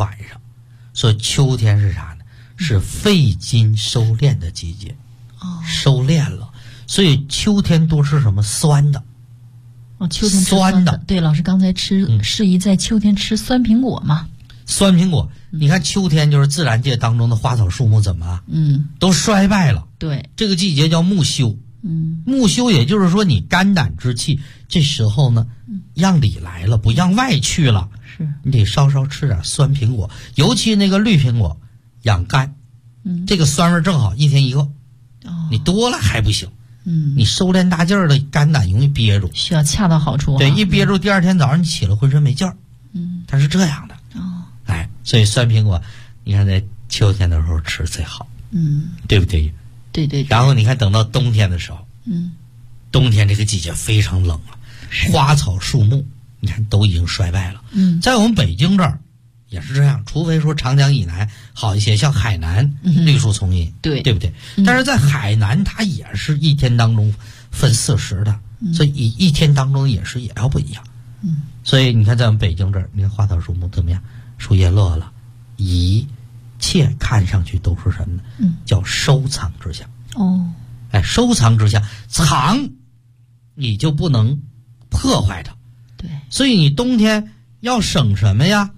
晚上。所以秋天是啥呢？是肺经收敛的季节，收敛了，所以秋天多吃什么酸的。 秋天吃酸的。对，老师刚才适宜在秋天吃酸苹果嘛。 酸苹果，你看秋天就是自然界当中的花草树木怎么都衰败了。 对， 这个季节叫木休。木休也就是说你肝胆之气这时候呢让里来了，不让外去了。 是， 你得稍稍吃点酸苹果，尤其那个绿苹果养肝。这个酸味正好，一天一个。你多了还不行。你收敛大劲儿的肝胆容易憋住， 需要恰到好处。 对，一憋住第二天早上你起来浑身没劲儿。它是这样的。所以酸苹果你看在秋天的时候吃最好。对不对？ 对对。 然后你看等到冬天的时候，冬天这个季节非常冷了，花草树木你看都已经衰败了。在我们北京这儿也是这样，除非说长江以南好一些，像海南绿树丛荫，对不对？但是在海南它也是一天当中分40的，所以一天当中也要不一样。所以你看在我们北京这儿，你看花草树木怎么样？树叶落了，一切看上去都是什么呢？叫收藏之象。收藏之象，藏你就不能破坏它。 对， 所以你冬天要省什么呀？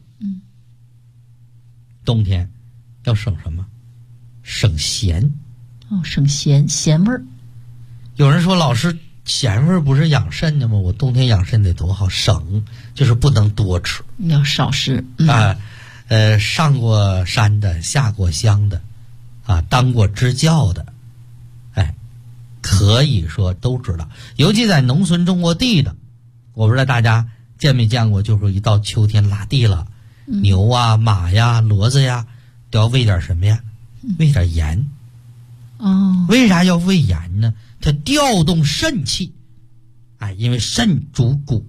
冬天要省什么？省咸。 省咸味儿。 有人说老师咸味儿不是养肾的吗？我冬天养肾得多好，省就是不能多吃， 要少吃。 上过山的，下过乡的，当过支教的，可以说都知道。尤其在农村种过地的，我不知道大家见没见过，就是一到秋天拉地了，牛啊、马呀、骡子呀，都要喂点什么呀？喂点盐。为啥要喂盐呢？它调动肾气。因为肾主骨，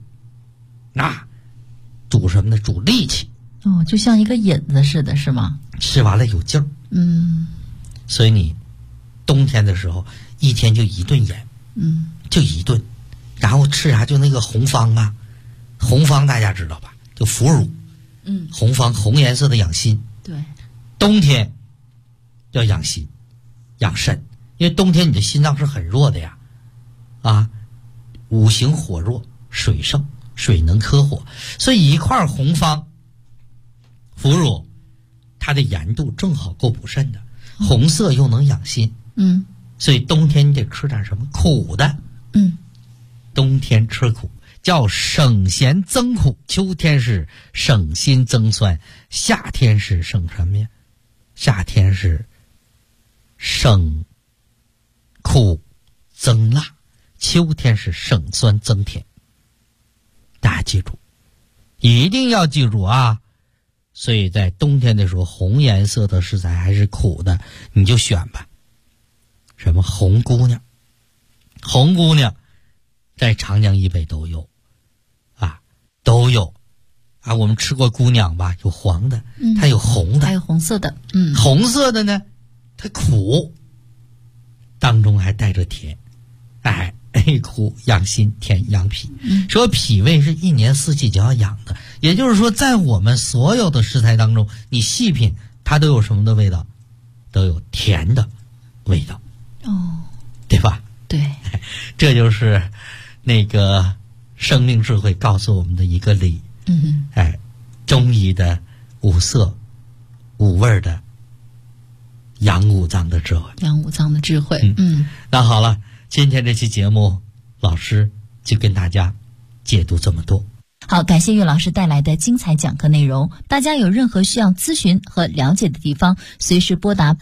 主什么呢？主力气。 就像一个引子似的，是吗？ 吃完了有劲儿。所以你冬天的时候一天就一顿盐，就一顿，然后吃啥？就那个红方红方大家知道吧？就腐乳。红方红颜色的养心。 对， 冬天要养心养肾，因为冬天你的心脏是很弱的呀。五行火弱，水盛，水能克火，所以一块红方腐乳它的盐度正好够补肾的，红色又能养心。所以冬天你得吃点什么苦的。冬天吃苦叫省咸增苦，秋天是省心增酸，夏天是省什么呀？夏天是省苦增辣，秋天是省酸增甜。大家记住，一定要记住啊！所以在冬天的时候，红颜色的食材还是苦的，你就选吧。什么红姑娘？红姑娘在长江以北都有，都有。我们吃过姑娘吧？有黄的，它有红的， 还有红色的。 红色的呢，它苦，当中还带着甜。苦养心，甜养脾。说脾胃是一年四季就要养的，也就是说在我们所有的食材当中，你细品它都有什么的味道？都有甜的味道。对吧？ 对， 这就是那个生命智慧告诉我们的一个理。中医的五色五味的养五脏的智慧。 养五脏的智慧。 那好了，今天这期节目老师就跟大家解读这么多。 好，感谢岳老师带来的精彩讲课内容。大家有任何需要咨询和了解的地方，随时拨打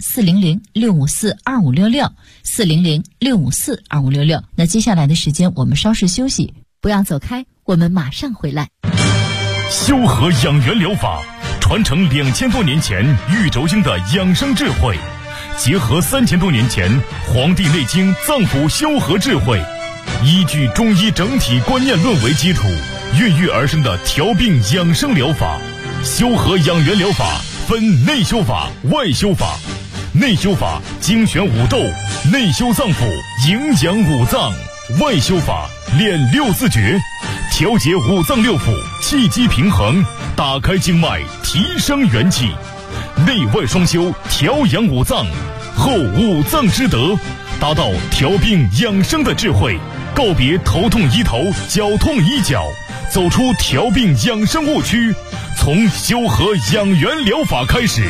400-654-2566，400-654-2566。那接下来的时间我们稍事休息，不要走开，我们马上回来。 修和养元疗法传承2000多年前玉轴经的养生智慧，结合3000多年前《黄帝内经》脏腑修和智慧，依据中医整体观念论为基础，孕育而生的调病养生疗法。修和养元疗法分内修法、外修法。内修法精选五斗，内修脏腑，营养五脏；外修法练六字诀，调节五脏六腑，气机平衡， 打开经脉，提升元气，内外双修，调养五脏，后五脏之德，达到调病养生的智慧，告别头痛医头，脚痛医脚，走出调病养生误区，从修和养元疗法开始。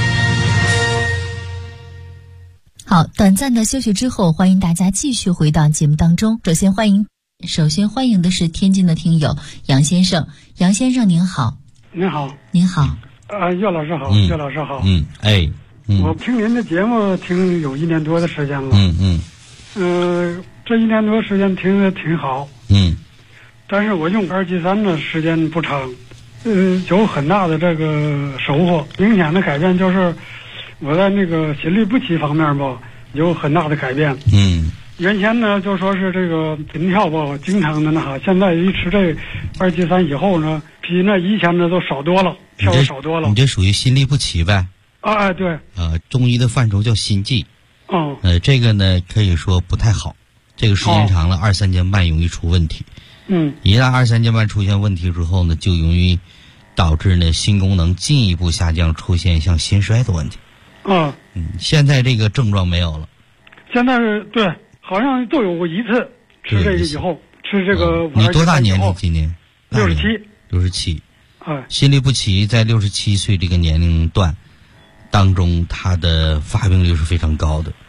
好，短暂的休息之后，欢迎大家继续回到节目当中。首先欢迎的是天津的听友杨先生。杨先生您好。 您好。 您好。 岳老师好。岳老师好。我听您的节目听有1年多的时间了。这1年多时间听得挺好。但是我用2G3的时间不长，有很大的这个收获，明显的改变就是我在那个心律不齐方面吧有很大的改变。原先呢就说是这个心跳吧经常的现在一吃这2G3以后呢，比那以前的都少多了，跳的少多了。 你这属于心律不齐呗？ 对。 中医的范畴叫心悸。这个呢可以说不太好，这个时间长了2、3节慢容易出问题。一旦2、3节慢出现问题之后呢，就容易导致呢心功能进一步下降，出现像心衰的问题。现在这个症状没有了。 现在是对，好像都有过一次吃这个以后，吃这个。 你多大年纪？今年 67。 67。心律不齐在67岁这个年龄段当中，它的发病率是非常高的。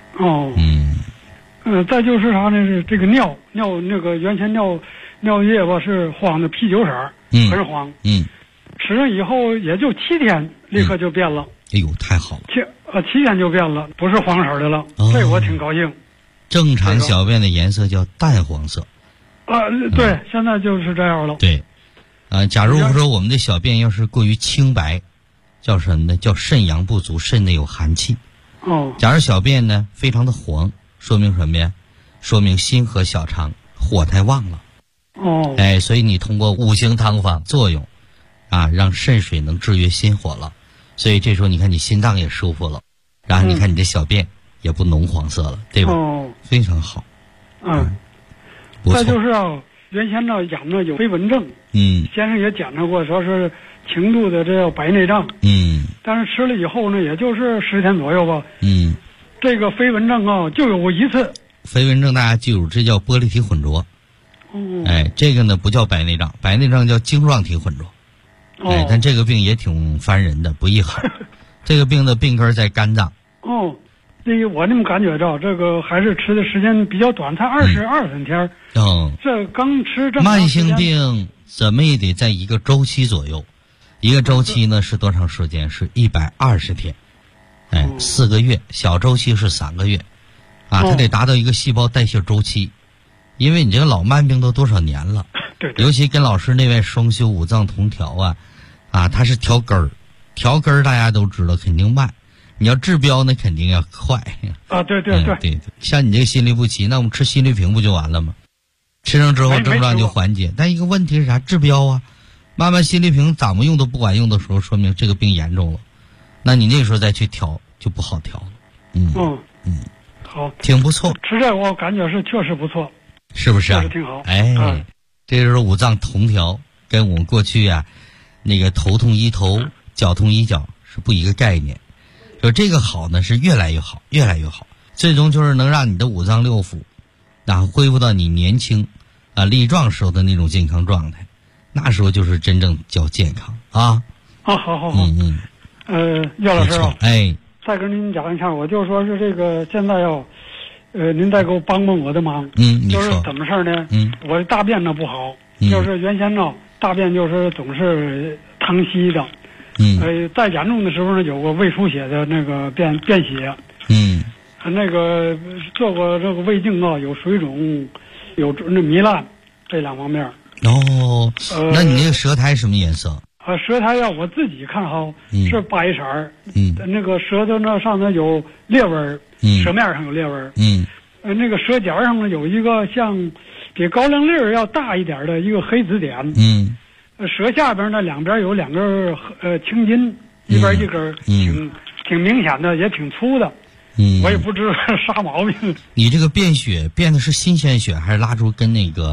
再就是啥呢？是这个尿那个原先尿液吧是黄的啤酒色，很黄。吃了以后也就7天，立刻就变了。 哎呦，太好了 ！7天就变了，不是黄色的了。这我挺高兴。 正常小便的颜色叫淡黄色。 对，现在就是这样了。 对，假如说我们的小便要是过于清白，叫什么呢？叫肾阳不足，肾内有寒气。假如小便呢非常的黄，说明什么呀？说明心和小肠火太旺了。所以你通过5行汤方作用，让肾水能制约心火了，所以这时候你看你心脏也舒服了，然后你看你的小便也不浓黄色了，对吧？非常好。 再就是原先呢养的有飞蚊症，先生也检查过，说是轻度的这叫白内障，但是吃了以后呢，也就是10天左右吧，这个飞蚊症就有过一次。 飞蚊症大家记住，这叫玻璃体混浊。这个呢不叫白内障，白内障叫晶状体混浊。但这个病也挺烦人的，不易好。这个病的病根在肝脏。我那么感觉着，这个还是吃的时间比较短，才22、23天。这刚吃这么慢性病怎么也得在一个周期左右，一个周期呢是多长时间？是120天。4个月，小周期是3个月。它得达到一个细胞代谢周期。因为你这个老慢病都多少年了， 对， 尤其跟老师内外双修五脏同调它是调根儿大家都知道肯定慢，你要治标呢肯定要快。对，像你这个心律不齐，那我们吃心律平不就完了吗？吃上之后症状就缓解。但一个问题是啥？治标慢慢心律平怎么用都不管用的时候，说明这个病严重了，那你那时候再去调就不好调了。 好， 挺不错。 吃这我感觉是确实不错。 是不是确实挺好。 这就是五脏同调，跟我们过去那个头痛医头，脚痛医脚是不一个概念。说这个好呢是越来越好，越来越好，最终就是能让你的五脏六腑恢复到你年轻力壮时候的那种健康状态，那时候就是真正叫健康。好。 岳老师再跟您讲一下，我就说是这个现在您再给我帮我的忙。就是怎么事呢？我的大便呢不好，就是原先呢大便就是总是淌稀的。再严重的时候呢，有过胃出血的那个便血。那个做过这个胃镜有水肿，有那糜烂，这2方面。 那你那个舌苔什么颜色？ 舌苔我自己看是白色儿。那个舌头呢上头有裂纹，舌面上有裂纹。那个舌尖上呢有一个像比高粱粒要大一点的一个黑紫点。舌下边呢两边有2根青筋，一边一根，挺明显的，也挺粗的。我也不知道啥毛病。 你这个便血变的是新鲜血，还是拉出跟那个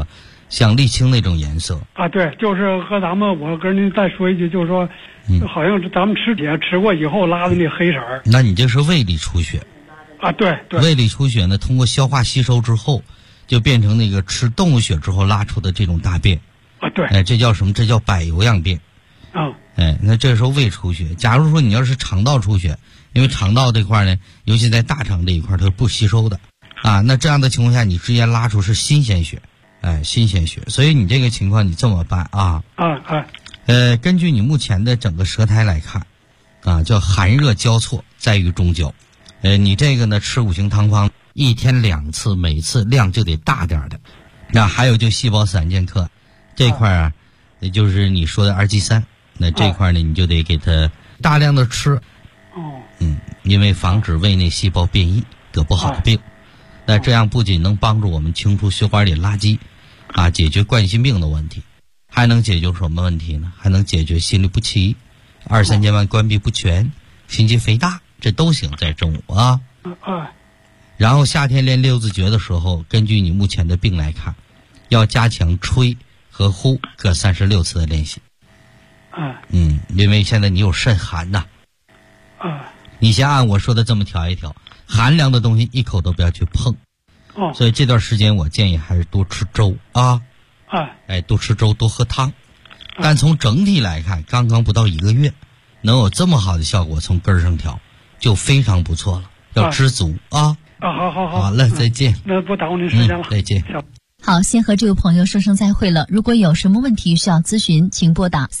像沥青那种颜色啊，对，就是和我跟您再说一句，就是说，好像是咱们吃铁吃过以后拉的那黑色儿。 那你这是胃里出血啊？对对， 胃里出血呢，通过消化吸收之后，就变成那个吃动物血之后拉出的这种大便啊。对， 哎，这叫什么？这叫柏油样便。哎，那这时候胃出血。假如说你要是肠道出血，因为肠道这块呢，尤其在大肠这一块它是不吸收的啊，那这样的情况下你直接拉出是新鲜血。哎，新鲜血，所以你这个情况你这么办啊？根据你目前的整个舌苔来看，啊，叫寒热交错，在于中焦。你这个呢，吃五行汤方1天2次，每次量就得大点的。那还有就细胞散健克这块啊，也就是你说的2G3，那这块呢，你就得给它大量的吃。因为防止胃内细胞变异得不好的病。那这样不仅能帮助我们清除血管里垃圾。啊，解决冠心病的问题，还能解决什么问题呢？还能解决心律不齐、2、3间瓣关闭不全、心肌肥大，这都行，在中午啊。然后夏天练六字诀的时候，根据你目前的病来看，要加强吹和呼各36次的练习。因为现在你有肾寒呐。你先按我说的这么调一调，寒凉的东西一口都不要去碰。所以这段时间我建议还是多吃粥啊，多吃粥，多喝汤。但从整体来看，刚刚不到1个月，能有这么好的效果，从根儿上调就非常不错了。要知足啊！ 好， 好了，再见。 那不耽误您时间了， 再见。 好，先和这位朋友说声再会了。如果有什么问题需要咨询，请拨打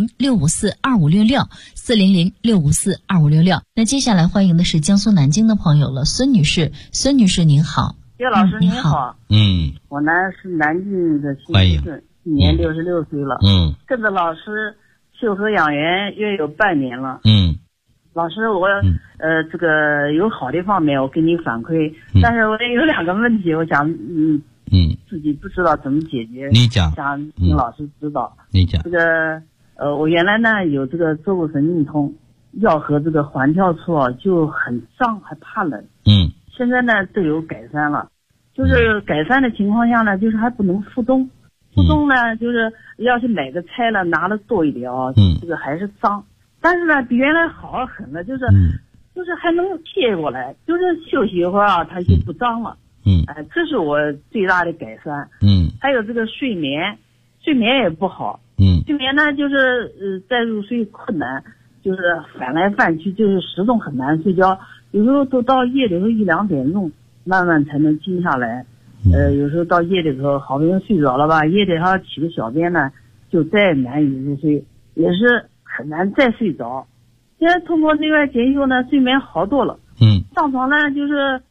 400-654-2566，400-654-2566。那接下来欢迎的是江苏南京的朋友了，孙女士。孙女士您好。 叶老师您好，我呢是南京的新村，今年66岁了，跟着老师修和养元约有半年了，老师我这个有好的方面我给你反馈，但是我也有2个问题，我想自己不知道怎么解决， 你讲， 想请老师指导。 你讲这个我原来呢有这个坐骨神经痛，腰和这个环跳处就很胀，还怕冷，现在呢都有改善了，就是改善的情况下呢，就是还不能复动，呢就是要是买个菜了拿的多一点这个还是脏，但是呢比原来好很了，就是还能贴过来，就是休息一会儿它就不脏了，这是我最大的改善。还有这个睡眠也不好，睡眠呢就是再入睡困难，就是翻来翻去，就是始终很难睡觉，有时候都到夜里头1、2点钟慢慢才能静下来，有时候到夜里头好不容易睡着了吧，夜里还要起个小便呢，就再难以入睡，也是很难再睡着。现在通过内外检修呢，睡眠好多了，上床呢就是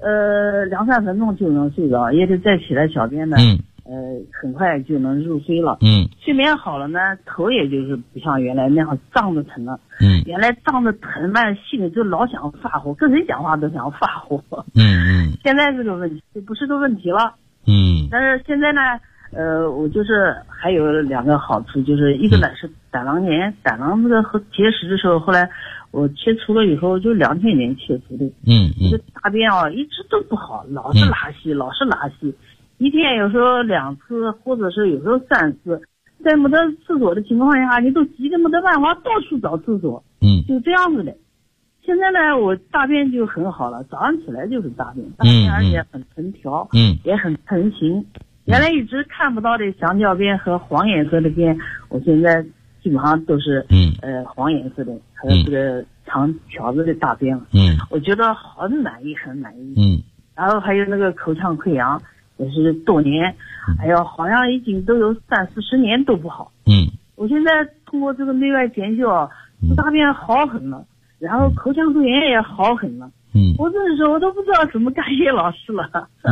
2、3分钟就能睡着，也得再起来小便呢，很快就能入睡了。睡眠好了呢，头也就是不像原来那样胀着疼了。原来胀着疼嘛，心里就老想发火，跟谁讲话都想发火。现在这个问题就不是个问题了。但是现在呢，我就是还有2个好处，就是一个呢是胆囊炎，胆囊这个和结石的时候，后来我切除了以后，就2000年切除的。这大便一直都不好，老是拉稀。1天有时候2次，或者是有时候3次，在没得厕所的情况下，你都急得没得办法，到处找厕所，就这样子的。现在呢，我大便就很好了，早上起来就是大便，而且很成条，也很成型。原来一直看不到的香蕉便和黄颜色的便，我现在基本上都是黄颜色的，还有这个长条子的大便了。我觉得很满意。然后还有那个口腔溃疡。也是多年，好像已经都有30、40年都不好。我现在通过这个内外检修，大便好很了，然后口腔溃疡也好很了。我这时候我都不知道怎么感谢老师了。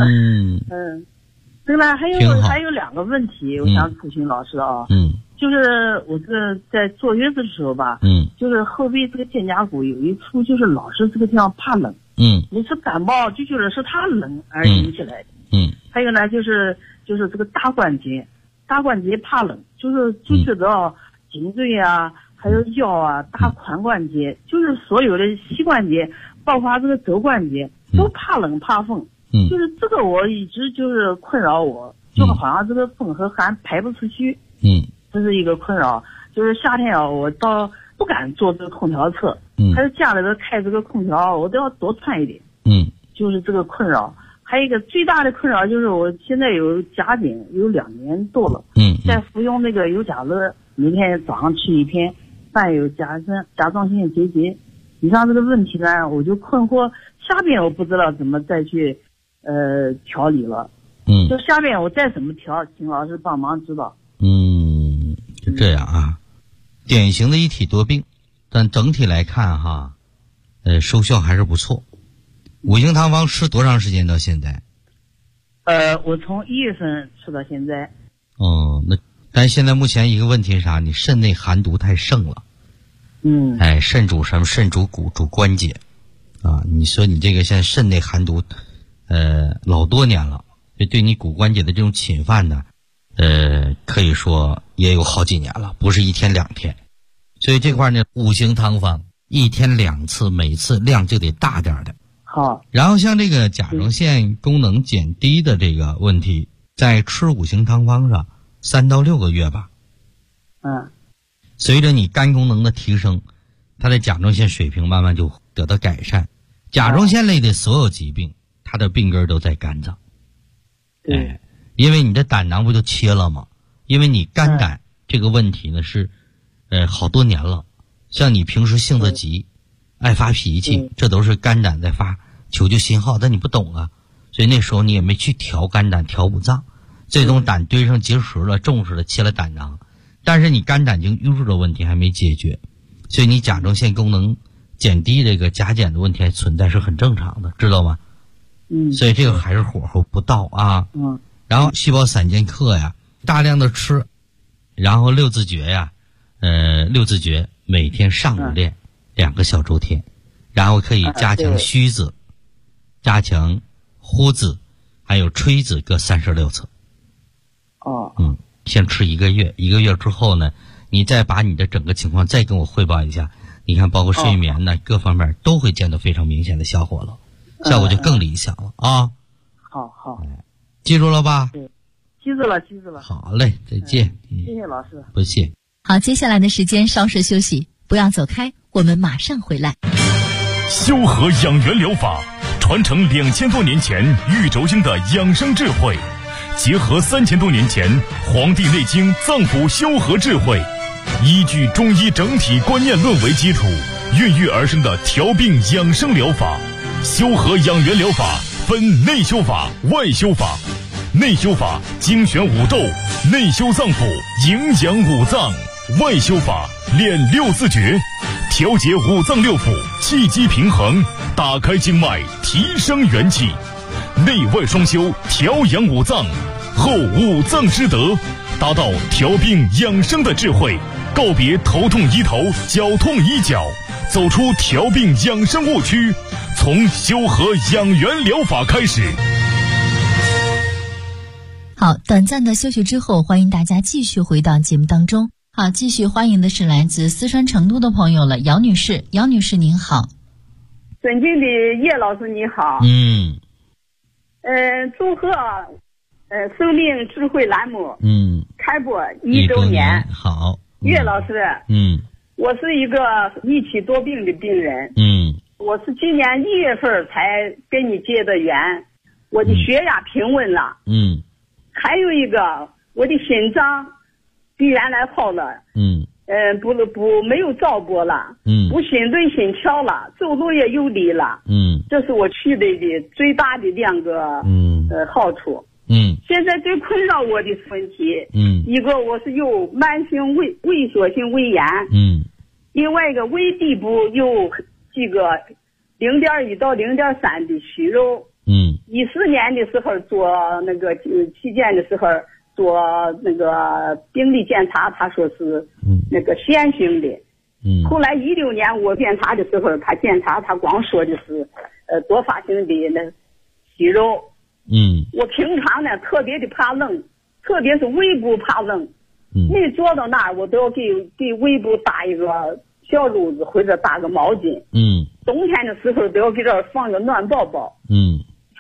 这个呢还有2个问题，我想咨询老师啊。就是我这在坐月子的时候吧，就是后背这个肩胛骨有一处，就是老是这个地方怕冷。每次感冒就觉得是它冷而引起来的。还有呢，就是这个大关节怕冷，就觉得颈椎啊，还有腰啊，大髋关节，就是所有的膝关节，包括这个肘关节，都怕冷怕风。就是这个我一直就是困扰我， 就好像这个风和汗排不出去。这是一个困扰。就是夏天啊，我倒不敢坐这个空调车。还是家里头开这个空调，我都要多穿一点。就是这个困扰。还有一个最大的困扰就是我现在有甲减有2年多了。在服用那个尤加乐，每天早上吃1片，伴有甲状腺结节。以上这个问题呢，我就困惑，下边我不知道怎么再去调理了。就下边我再怎么调，请老师帮忙指导。 就这样啊，典型的一体多病，但整体来看哈，收效还是不错。五行汤方吃多长时间到现在？ 我从1月份吃到现在。 但现在目前一个问题是啥？你肾内寒毒太盛了。肾主什么？肾主骨，主关节啊。你说你这个现在肾内寒毒，老多年了，就对你骨关节的这种侵犯呢，可以说也有好几年了，不是1天2天。所以这块呢，五行汤方1天2次，每次量就得大点的。 好。 然后像这个甲状腺功能减低的这个问题，在吃五行汤方上3到6个月吧。随着你肝功能的提升，它的甲状腺水平慢慢就得到改善。甲状腺类的所有疾病，它的病根都在肝脏。因为你的胆囊不就切了吗？因为你肝胆这个问题呢是好多年了。像你平时性子急，爱发脾气，这都是肝胆在发求救信号，但你不懂啊，所以那时候你也没去调肝胆调五脏，最终胆堆上结石了，重视了，切了胆囊。但是你肝胆经淤滞的问题还没解决，所以你甲状腺功能减低这个甲减的问题还存在，是很正常的，知道吗？所以这个还是火候不到啊。然后细胞散健克呀，大量的吃，然后六字诀呀，六字诀每天上午练2个小周天，然后可以加强虚子，加强呼子，还有吹子各36次。先吃1个月，1个月之后呢，你再把你的整个情况再跟我汇报一下，你看包括睡眠呢，各方面都会见到非常明显的效果了，效果就更理想了啊。 好， 记住了吧？ 对，记住了。 好嘞，再见。 谢谢老师。 不谢。 好，接下来的时间稍事休息，不要走开，我们马上回来。 修和养元疗法传承2000多年前玉轴经的养生智慧，结合3000多年前《黄帝内经》脏腑修和智慧，依据中医整体观念论为基础，孕育而生的调病养生疗法。修和养元疗法分内修法、外修法。内修法精选五斗，内修脏腑，营养五脏；外修法练6字诀，调节五脏六腑，气机平衡，打开经脉，提升元气。内外双修，调养五脏，后五脏之德，达到调病养生的智慧，告别头痛医头，脚痛医脚，走出调病养生误区，从修和养元疗法开始。 好，短暂的休息之后，欢迎大家继续回到节目当中。好，继续欢迎的是来自四川成都的朋友了，姚女士。姚女士您好。 尊敬的叶老师你好。祝贺生命智慧栏目开播1周年。 好， 叶老师，我是一个一体多病的病人。我是今年1月份才跟你结的缘，我的血压平稳了。还有一个，我的心脏比原来好了。没有躁波了。不心对心跳了，走路也有力了。这是我取得的最大的2个好处。现在最困扰我的问题，一个我是有慢性萎缩性胃炎。另外一个胃底部有这个0.1到0.3的息肉。14年的时候做那个体检的时候做那个病理检查，他说是那个腺性的。后来16年我检查的时候，他检查他光说的是多发性的那息肉。我平常呢特别的怕冷，特别是胃部怕冷。每坐到那儿我都要给胃部搭一个小褥子或者搭个毛巾。冬天的时候都要给这儿放个暖宝宝。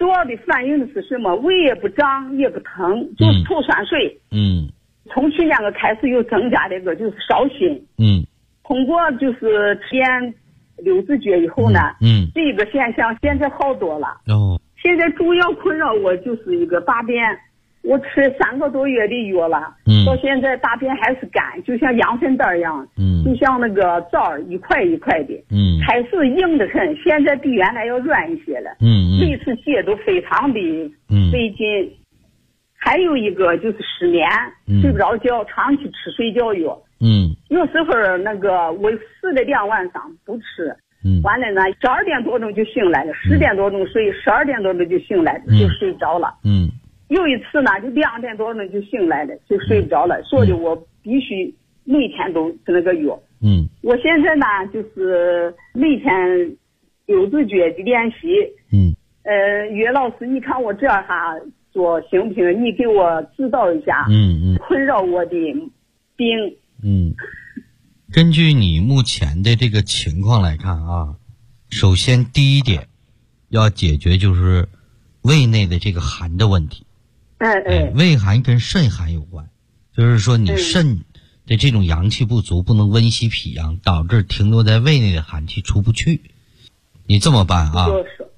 主要的反映的是什么？胃也不胀也不疼，就是吐酸水。从去年开始又增加了一个就是烧心。通过就是吃点六字诀以后呢，这个现象现在好多了。现在主要困扰我就是一个大便，我吃3个多月的药了，到现在大便还是干，就像羊粪蛋一样，就像那个枣一块一块的，开始硬得很，现在比原来要软一些了，每次解都非常的费劲。还有一个就是失眠，睡不着觉，长期吃睡觉药，有时候那个我试了2晚上不吃，完了呢12点多钟就醒来了，10点多钟睡，12点多钟就醒来了，就睡着了。有一次呢就2点多钟就醒来了，就睡不着了，所以我必须每天都吃那个药。我现在呢就是每天六字诀的练习。岳老师，你看我这样哈做行不行？你给我指导一下。困扰我的病。 根据你目前的这个情况来看啊，首先第一点要解决就是胃内的这个寒的问题。胃寒跟肾寒有关，就是说你肾的这种阳气不足，不能温习脾阳，导致停留在胃内的寒气出不去。你这么办啊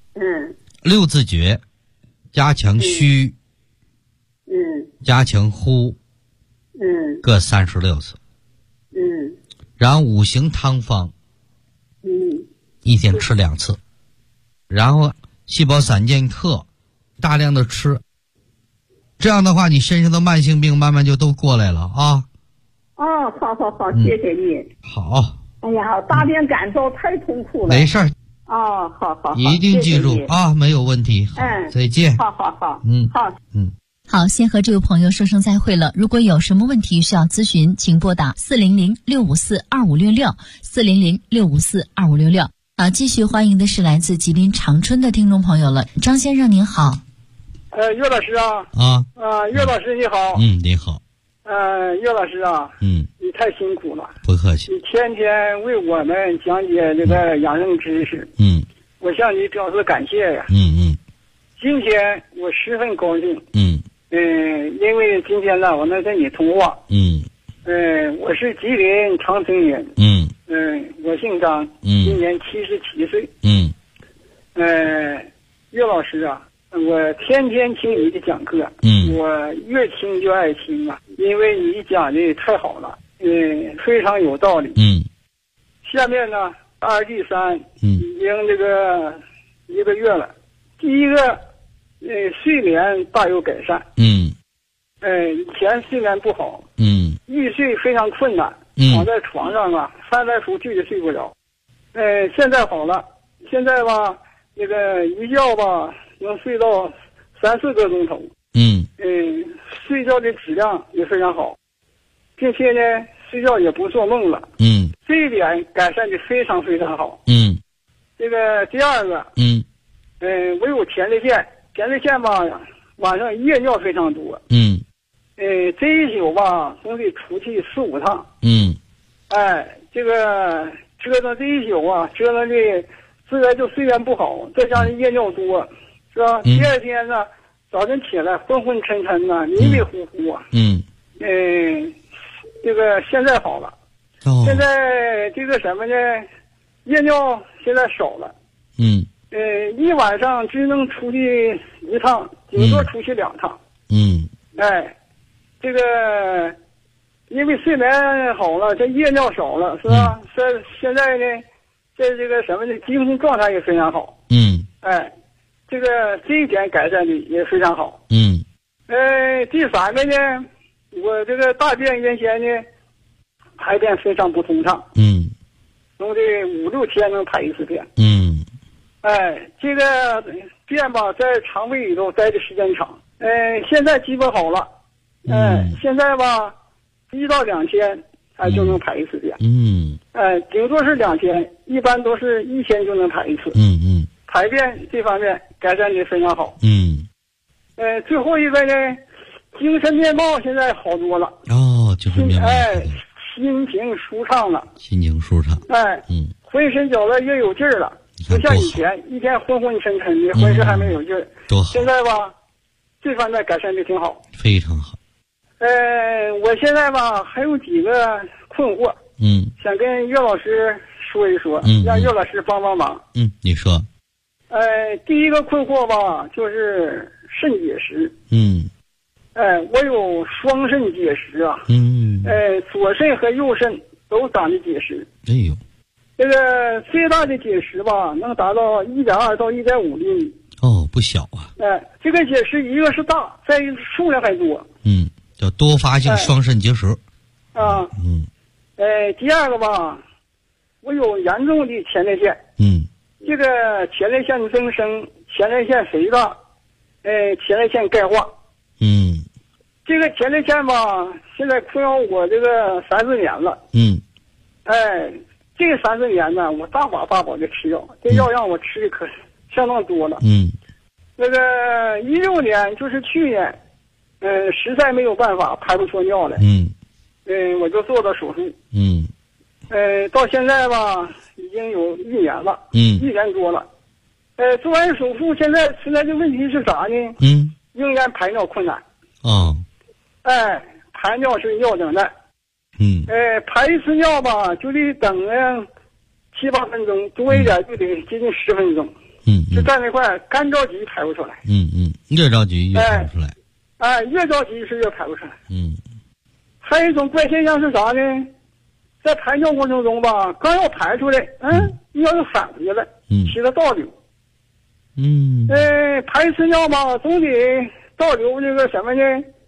？6字诀，加强虚，加强呼，各36次，然后5行汤方，一天吃2次，然后细胞散健克，大量的吃，这样的话你身上的慢性病慢慢就都过来了啊。 好，谢谢你。 好。 哎呀，大便干燥太痛苦了。 没事儿。 好， 一定记住啊，没有问题。再见。 好。 好，先和这位朋友说声再会了。如果有什么问题需要咨询，请拨打400-654-2566，400-654-2566。好，继续欢迎的是来自吉林长春的听众朋友了，张先生您好。 岳老师啊。岳老师你好。 你好。 岳老师啊。你太辛苦了。 不客气。 你天天为我们讲解这个养生知识。我向你表示感谢呀。今天我十分高兴。因为今天呢，我能跟你通话。我是吉林长春人。我姓张。今年77岁。岳老师啊，我天天听你的讲课。我越听就爱听啊，因为你讲的太好了。非常有道理。下面呢，2第3，已经这个1个月了。第一个，睡眠大有改善。以前睡眠不好。欲睡非常困难。躺在床上啊，翻来覆去的睡不着。现在好了，现在吧，那个一觉吧能睡到3-4个钟头。睡觉的质量也非常好，并且呢，睡觉也不做梦了。这一点改善的非常非常好。这个第二个，我有前列腺吧，晚上夜尿非常多。这一宿吧，总得出去4-5趟。这个折腾这一宿啊，折腾的自然就睡眠不好，再加上夜尿多，是吧？第二天呢，早晨起来昏昏沉沉的，迷迷糊糊啊。这个现在好了。现在这个什么呢？夜尿现在少了。一晚上只能出去1趟，顶多出去2趟。这个因为睡眠好了，这夜尿少了，是吧？现在呢，在这个什么呢，精神状态也非常好。这一点改善的也非常好。第3个呢，我这个大便原先呢排便非常不通畅。总得5-6天能排1次便。这个便吧，在肠胃里头待的时间长。现在基本好了。现在吧，1到2天就能排1次便。顶多是2天，一般都是1天就能排1次。排便这方面改善的非常好。最后一个呢，精神面貌现在好多了。 精神面貌。 心情舒畅了。 心情舒畅。 浑身觉得越有劲儿了。 不像以前一天昏昏沉沉的，浑身还没有劲儿。 多好！ 现在吧，这方面改善的挺好， 非常好。 我现在吧还有几个困惑，想跟岳老师说一说，让岳老师帮帮忙。 你说。 第一个困惑吧，就是肾结石。我有双肾结石啊。左肾和右肾都长的结石。 哎呦， 这个最大的结石吧，能达到1.2到1.5厘米。 哦，不小啊。 这个结石一个是大，再一个数量还多。 叫多发性双肾结石。 第二个吧，我有严重的前列腺。这个前列腺增生、前列腺肥大，前列腺钙化。这个前列腺吧，现在困扰我这个3-4年了。这个3-4年呢，我大把的吃药，这药让我吃的可相当多了。那个16年就是去年，实在没有办法排不出尿来。我就做了手术。到现在吧，已经有1年了。1年多了。做完手术，现在存在的问题是啥呢？仍然排尿困难。排尿是尿等待。排一次尿吧，就得等7-8分钟，多一点就得接近10分钟。就在那块干着急排不出来。 越着急越排不出来。 越着急是越排不出来。还有一种怪现象是啥呢？在排尿过程中吧，刚要排出来，尿又反回来，起了倒流。排一次尿吧，总得倒流这个什么呢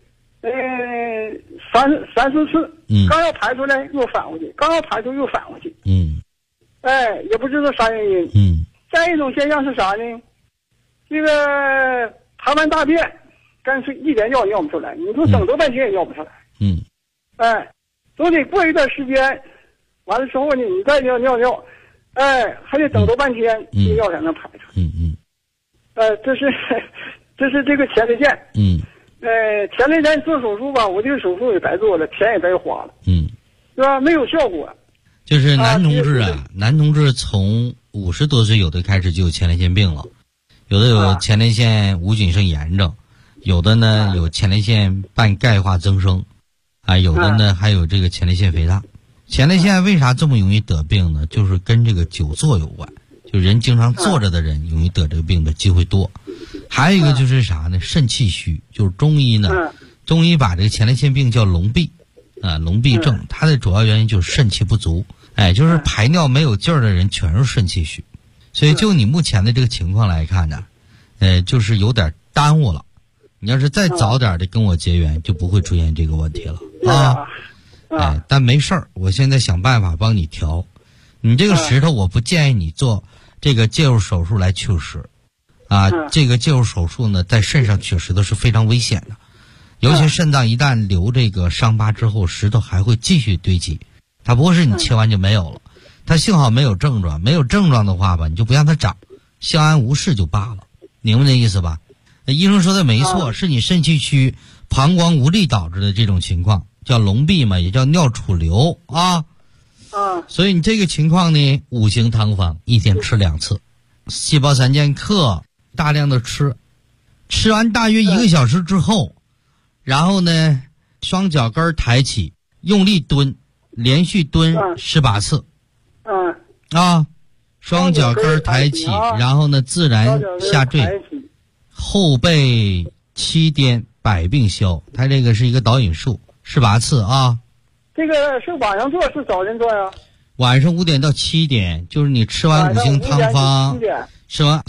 ？3-4次。刚要排出来又返回去，刚要排出又返回去。也不知道啥原因。再一种现象是啥呢？这个排完大便，干脆一点尿尿不出来，你说等多半天也尿不出来。总得过一段时间，完了之后呢，你再尿，还得等多半天，这尿才能排出来。这是这个前列腺。前列腺做手术吧，我这个手术也白做了，钱也白花了。是吧？没有效果。 就是男同志男同志从50多岁有的开始就有前列腺病了，有的有前列腺无菌性炎症，有的呢有前列腺半钙化增生，有的呢还有这个前列腺肥大。前列腺为啥这么容易得病呢？就是跟这个久坐有关，就人经常坐着的人容易得这个病的机会多。还有一个就是啥呢？肾气虚，就是中医把这个前列腺病叫痨痹痨痹症，它的主要原因就是肾气不足。就是排尿没有劲儿的人全是肾气虚，所以就你目前的这个情况来看呢，就是有点耽误了。你要是再早点的跟我结缘，就不会出现这个问题了但没事儿，我现在想办法帮你调。你这个石头，我不建议你做这个介入手术来取石这个介入手术呢，在肾上取石头是非常危险的，尤其肾脏一旦留这个伤疤之后，石头还会继续堆积。它不是你切完就没有了，它幸好没有症状，没有症状的话吧，你就不让它长，相安无事就罢了，明白这意思吧？那医生说的没错，是你肾气虚、膀胱无力导致的这种情况，叫痨痹嘛，也叫尿储留所以你这个情况呢，5行汤方一天吃2次，细胞3剑客大量的吃完大约1个小时之后，然后呢双脚跟抬起，用力蹲，连续蹲18次。双脚跟抬起，然后呢自然下坠，后背7颠，百病消。它这个是一个导引术，18次这个是晚上做是早晨做呀？ 晚上5点到7点，就是你吃完5行汤方，吃完